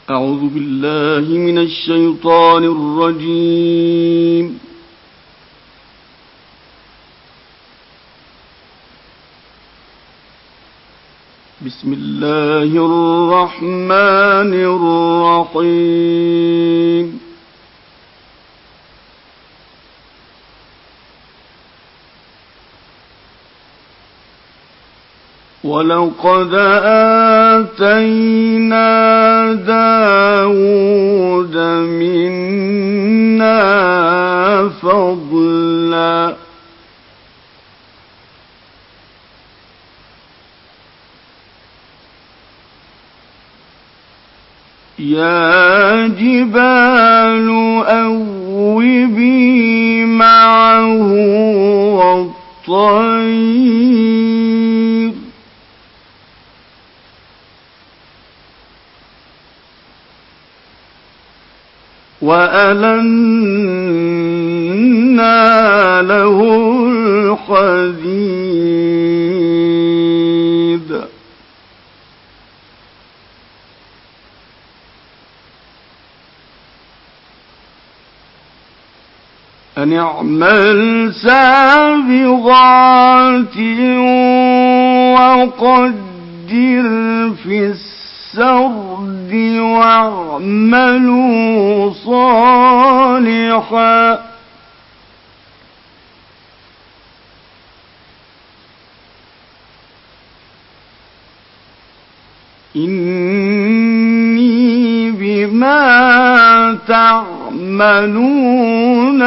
أعوذ بالله من الشيطان الرجيم. بسم الله الرحمن الرحيم. ولقد آتينا داود منا فضلا يا جبال أوبي معه والطير وألنا له الحديد أن اعمل سابغات وقدر في السرد واعملوا صالحا إني بما تعملون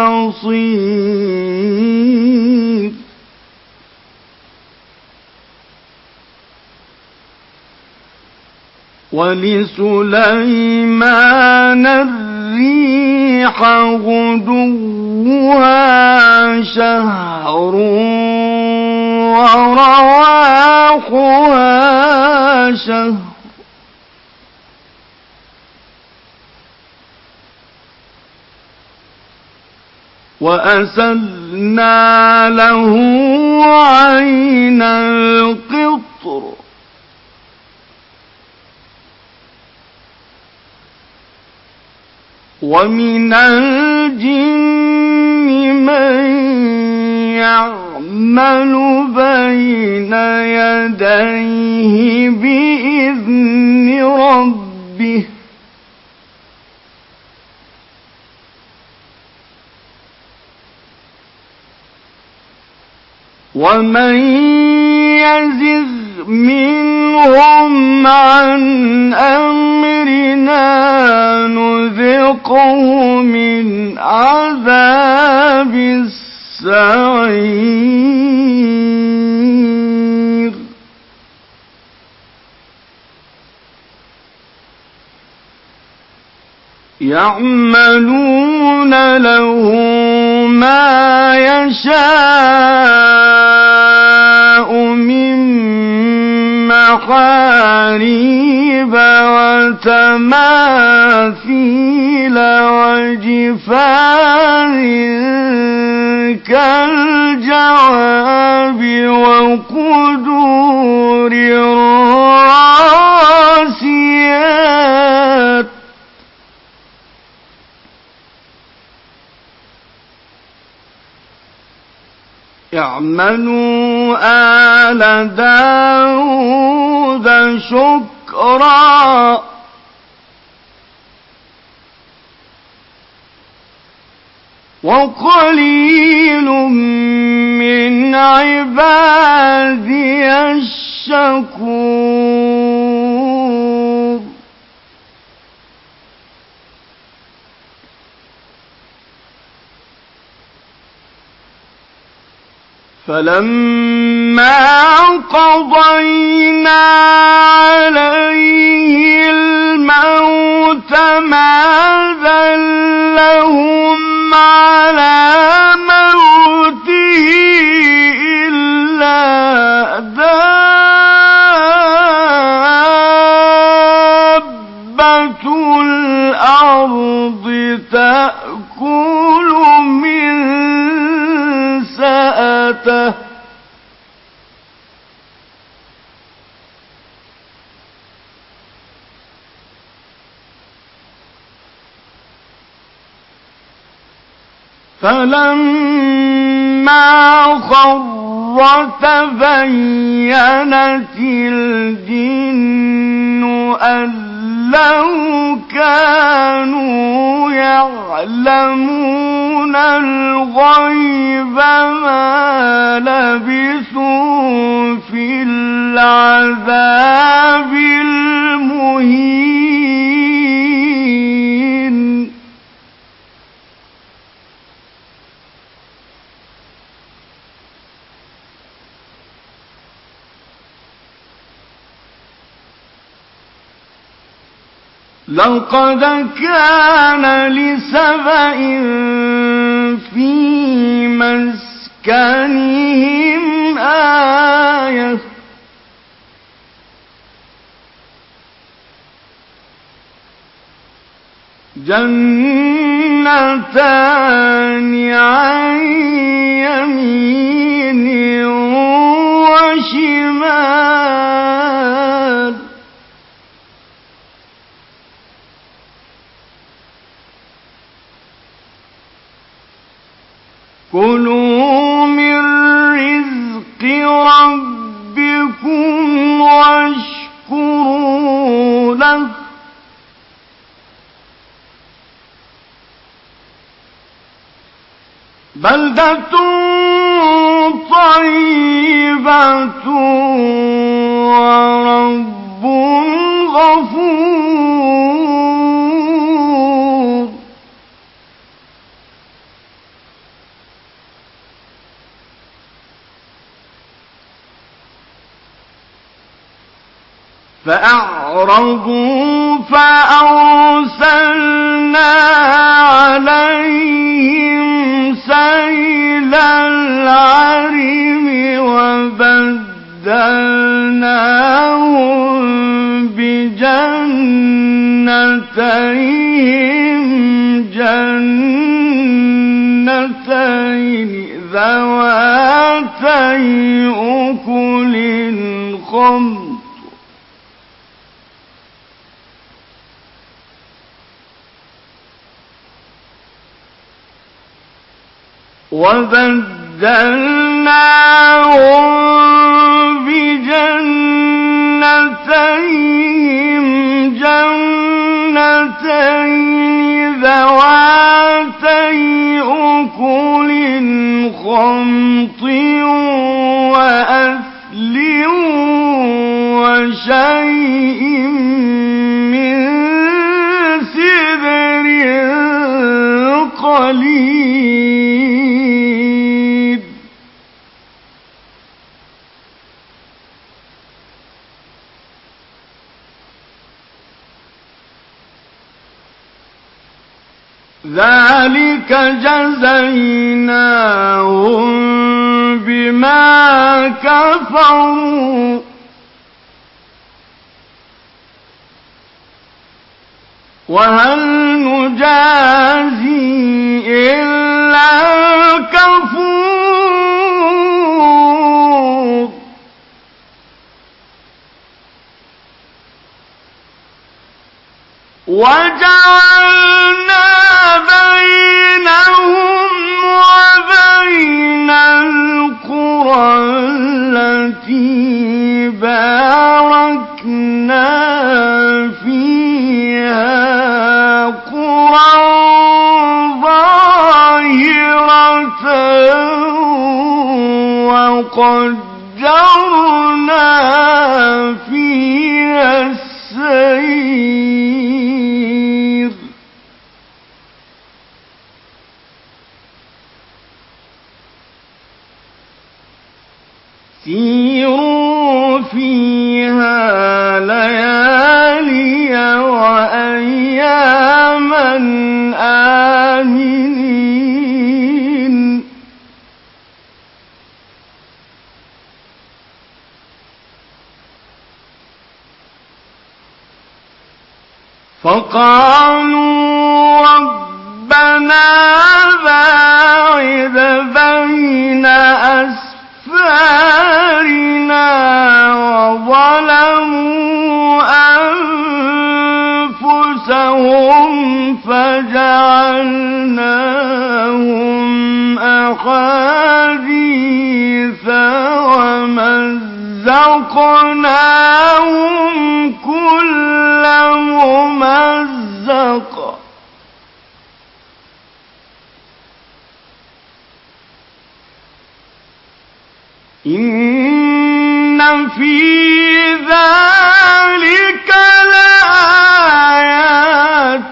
بصير ولسليمان الريح غدوها شهر ورواحها شهر وأسلنا له عين القطر ومن الجن من يعمل بين يديه بإذن ربه ومن يزغ منهم عن أمرنا نذقه من عذاب السعير يعملون له ما يشاء من محاريب وتماثيل وجفان كالجواب وقدور الراسيات اعملوا آل داود شكرا وقليل من عبادي الشكور فلما قضينا عليه الموت ما دلهم على موته إلا دابة الأرض تأكل من سأته فلما خر تبينت الجن أن لو كانوا يعلمون الغيب ما لبثوا في العذاب المهين. لقد كان لسبإ في مسكنهم آية جنتان عن يمين وشمال كلوا من رزق ربكم واشكروا له بلدة طيبة ورب غفور. فأعرضوا فأرسلنا عليهم سيل العرم وبدلناهم بجنتين ذواتي أكل خمط وبدلناهم بجنتين ذواتي أكل خمط وأثل وشيء من سدر قليل. ذلك جزيناهم بما كفروا وهل نجازي إلا الكفور. وجعلنا بينهم وبين القرى التي باركنا فيها قرى ظاهرة وقدرنا فيها السير سيروا فيها ليالي وأياما آمنين. فقالوا ربنا باعد بين أسفارنا وظلموا أنفسهم رأسهم فجعلناهم أحاديث ومزقناهم كل ممزق إن في ذلك لآيات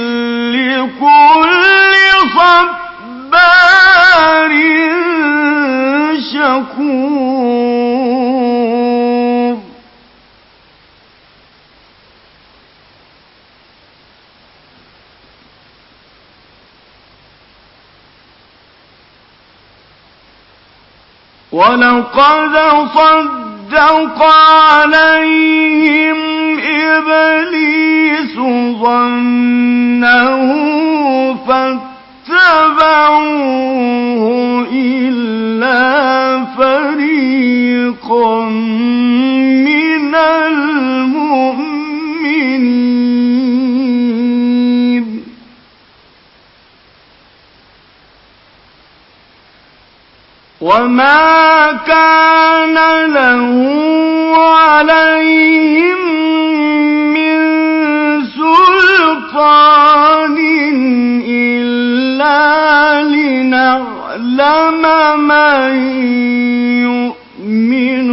لكل صبار شكور ولقد صدق عليهم إبليس ظنه فاتبعوه إلا فريقا من المؤمنين وما كان له عليهم من سلطان إلا لنعلم من يؤمن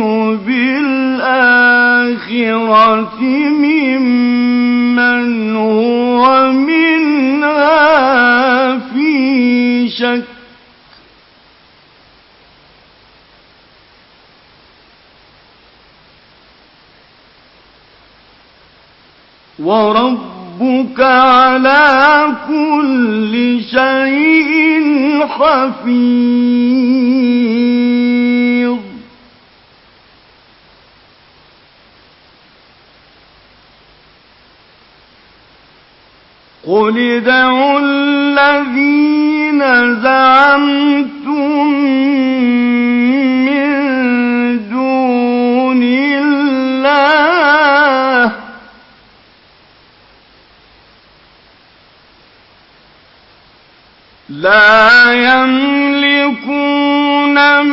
بالآخرة ممن هو منها في شك وربك على كل شيء حفيظ قل ادعوا الذين زعمتم من دون الله لا يملكون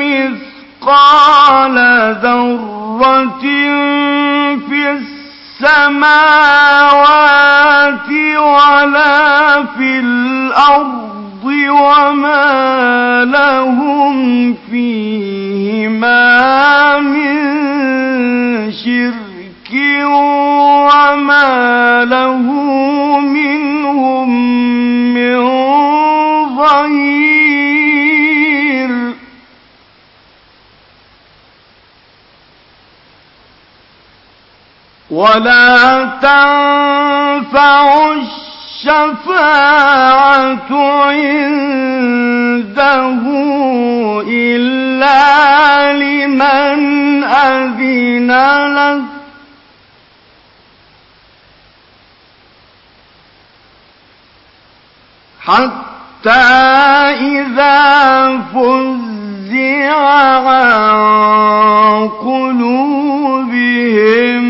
مثقال ذرة في السماوات ولا في الأرض وما لهم فيهما من شرك وما له منهم من ظهير ولا تنفع الشفاعة عنده إلا لمن أذن له حتى إذا فزع عن قلوبهم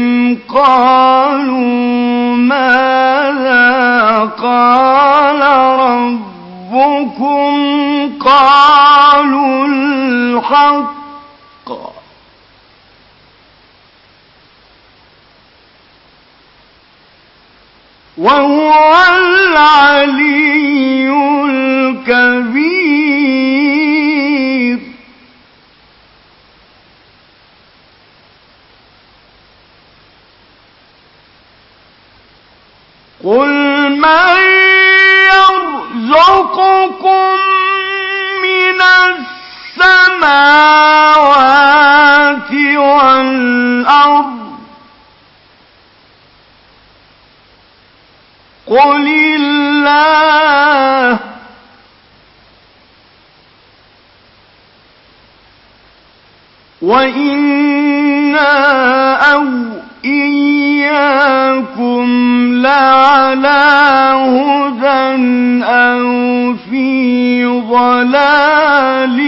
قالوا ماذا قال ربكم قالوا الحق وهو العلي الكبير قل من يرزقكم من السماوات والأرض قل الله وإنا أو إياكم لعلى هدى أو في ضلال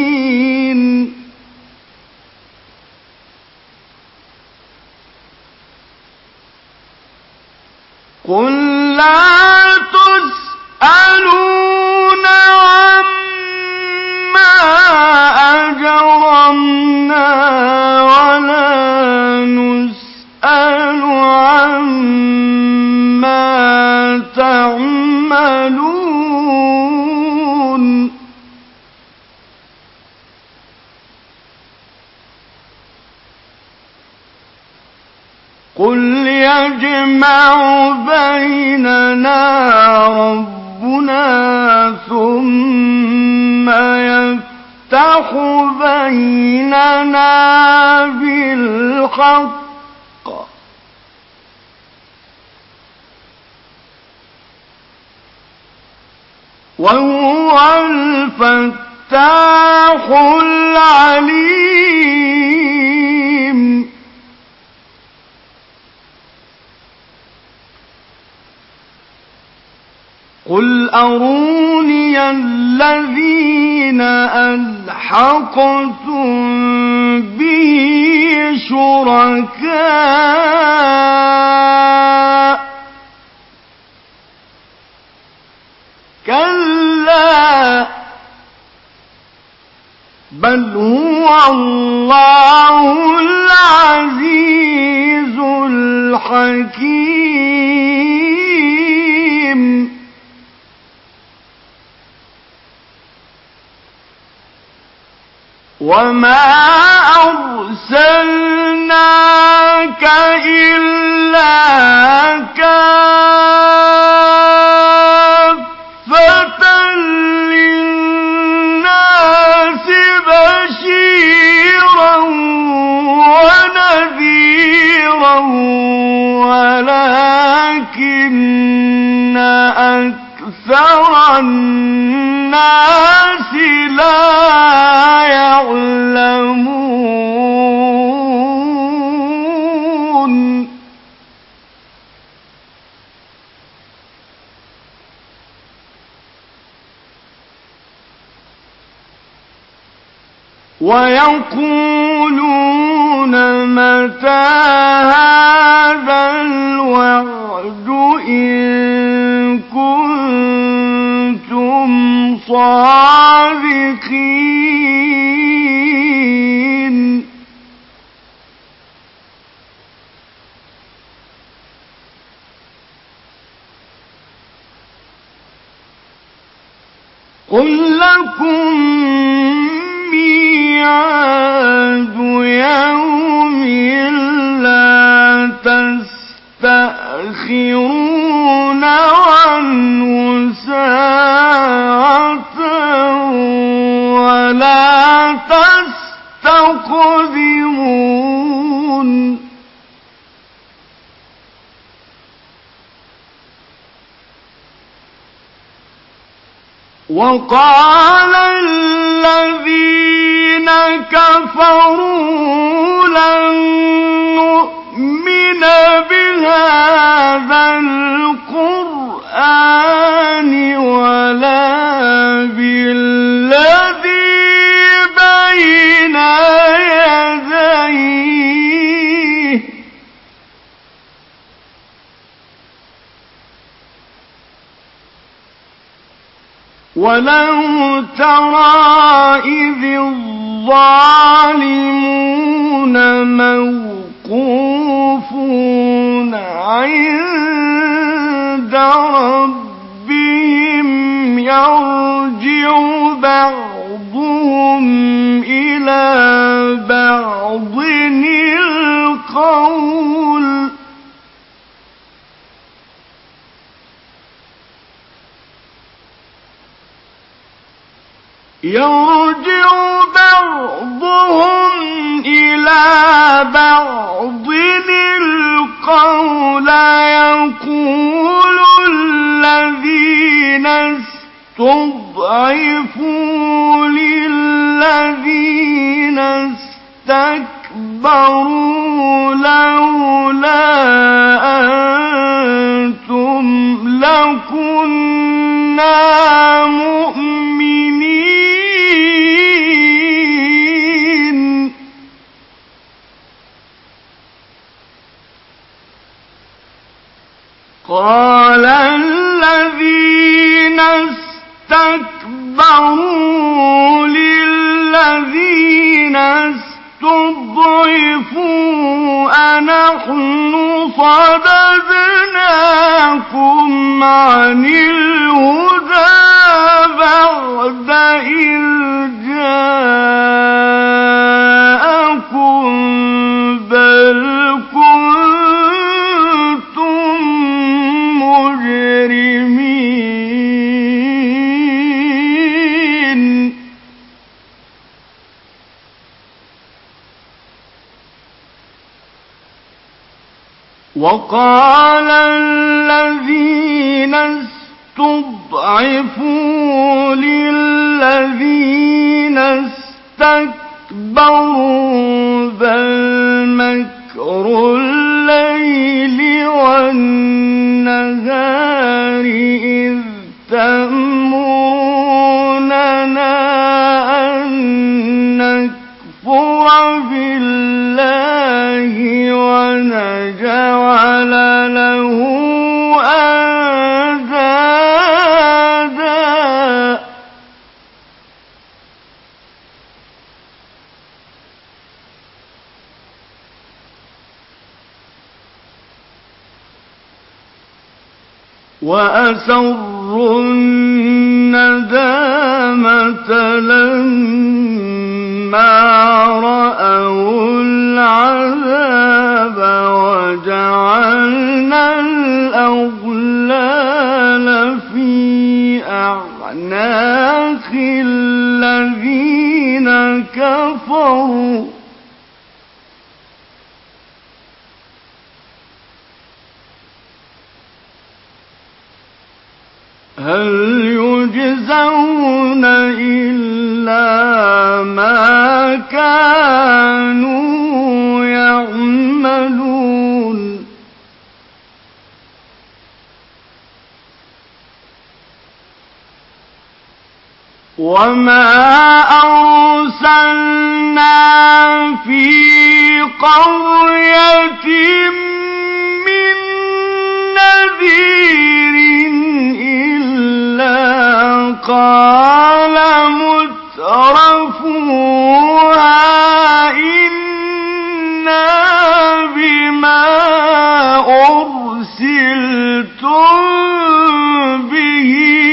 مبين قل لا تسألون عما أجرمنا ولا نسأل عما تعملون قل يجمع بيننا ربنا ثم يفتح بيننا بالحق وهو الفتاح العليم قل أروني الذين ألحقتم به شركاء كلا بل هو الله العزيز الحكيم وما أرسلناك إلا كافة للناس بشيرا ونذيرا ولكن أكثر الناس لا يعلمون ويقولون متى هذا الوعد إن كنتم صادقين قل لكم ميعاد يوم لا تستأخرون عنه ساعة ولا تستقدمون وقال الذين كفروا لن نؤمن بهذا القرآن ولا بالذي بين يديه ولو ترى إذ الظالمون موقوفون عند ربهم يرجع بعضهم إلى بعض القول يرجع بعضهم إلى بعض القول يقول الذين استضعفوا للذين استكبروا لولا أنتم لكنا مؤمنين قال الذين استكبروا للذين استضعفوا أنحن صددناكم عن الهدى بعد إذ جاءكم بل كنتم مجرمين. وقال الذين استضعفوا للذين استكبروا بل مكر الليل والنهار إذ تأمروننا أن نكفر بالله ونجعل له أندادا وأسروا الندامة لما رأوا العذاب وجعلنا الأغلال في أعناق الذين كفروا هل يجزون إلا ما كانوا يعملون. وما أرسلنا في قرية من نذير إلا قال مترفوها إنا بما أرسلتم به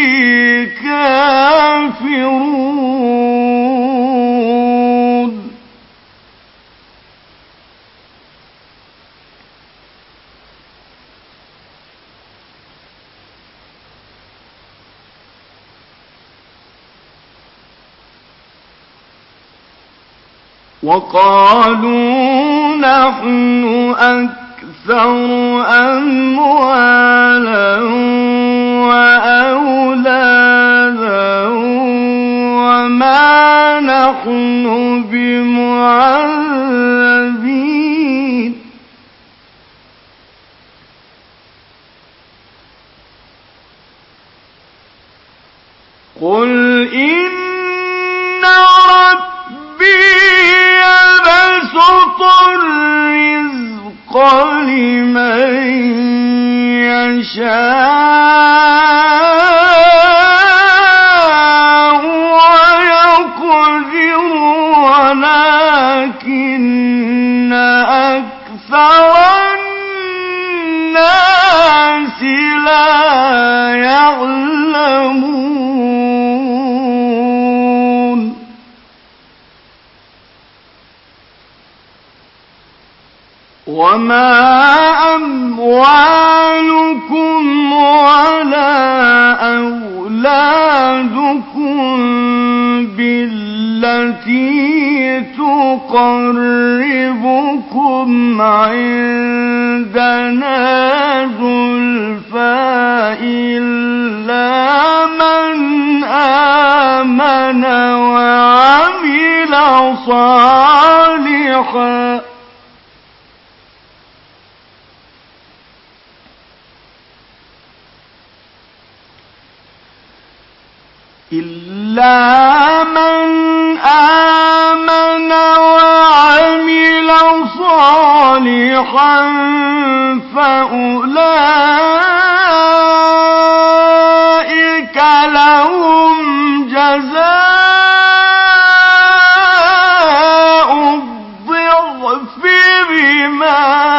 كافرون. وقالوا نحن أكثر أموالا وأولادا وما نحن بمعذبين. قل إن ربي يبسط الرزق لمن يشاء ويقدر ولكن أكثر الناس لا يعلمون. وما أموالكم ولا أولادكم بالتي تقربكم عندنا زلفى إلا من آمن وعمل صالحا إلا من آمن وعمل صالحا فأولئك لهم جزاء الضعف بما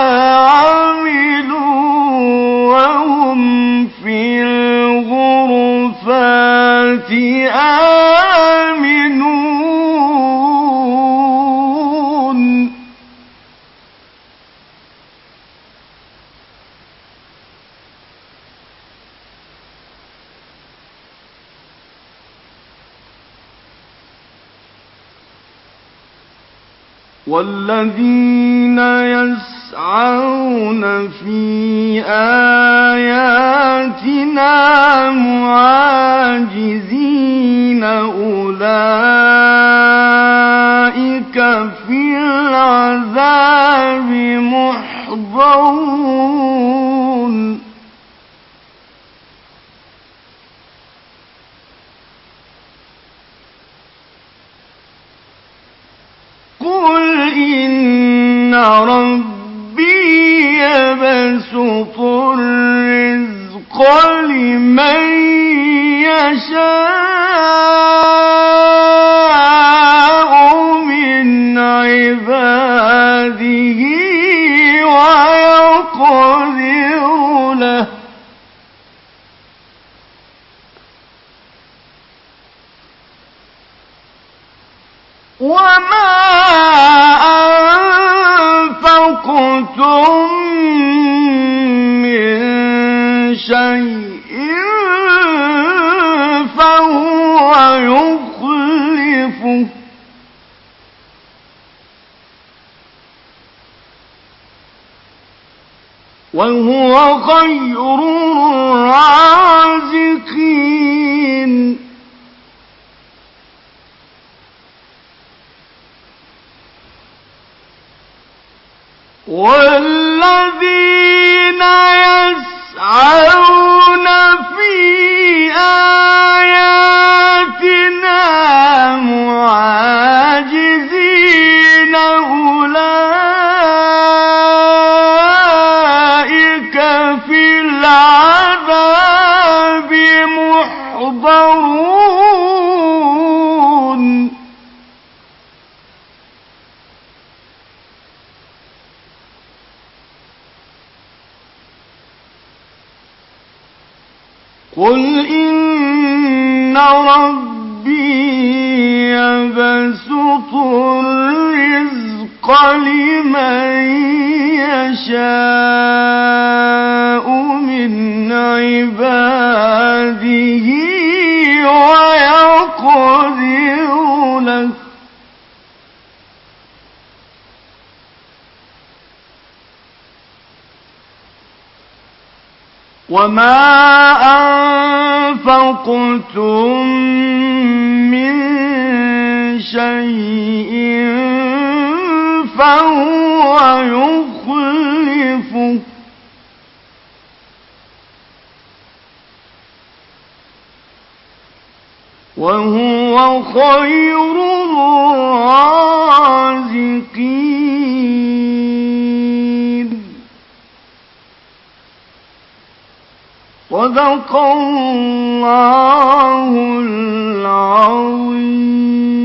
عملوا وهم في الغرفات آمنون. والذين يسعون في آياتنا معاجزين أولئك في العذاب محضرون. قل إن ربي يبسط الرزق لمن يشاء من عباده ويقدر له وما أنفقتم من شيء فهو يخلفه وهو خير الرازقين. والذين يسعون في آياتنا معاجزين أولئك في العذاب محضرون. قل إن ربي يبسط الرزق لمن يشاء من عباده ويقدر له وما أنفقتم من شيء فهو يخلفه وهو خير الرازقين. صدق الله العظيم.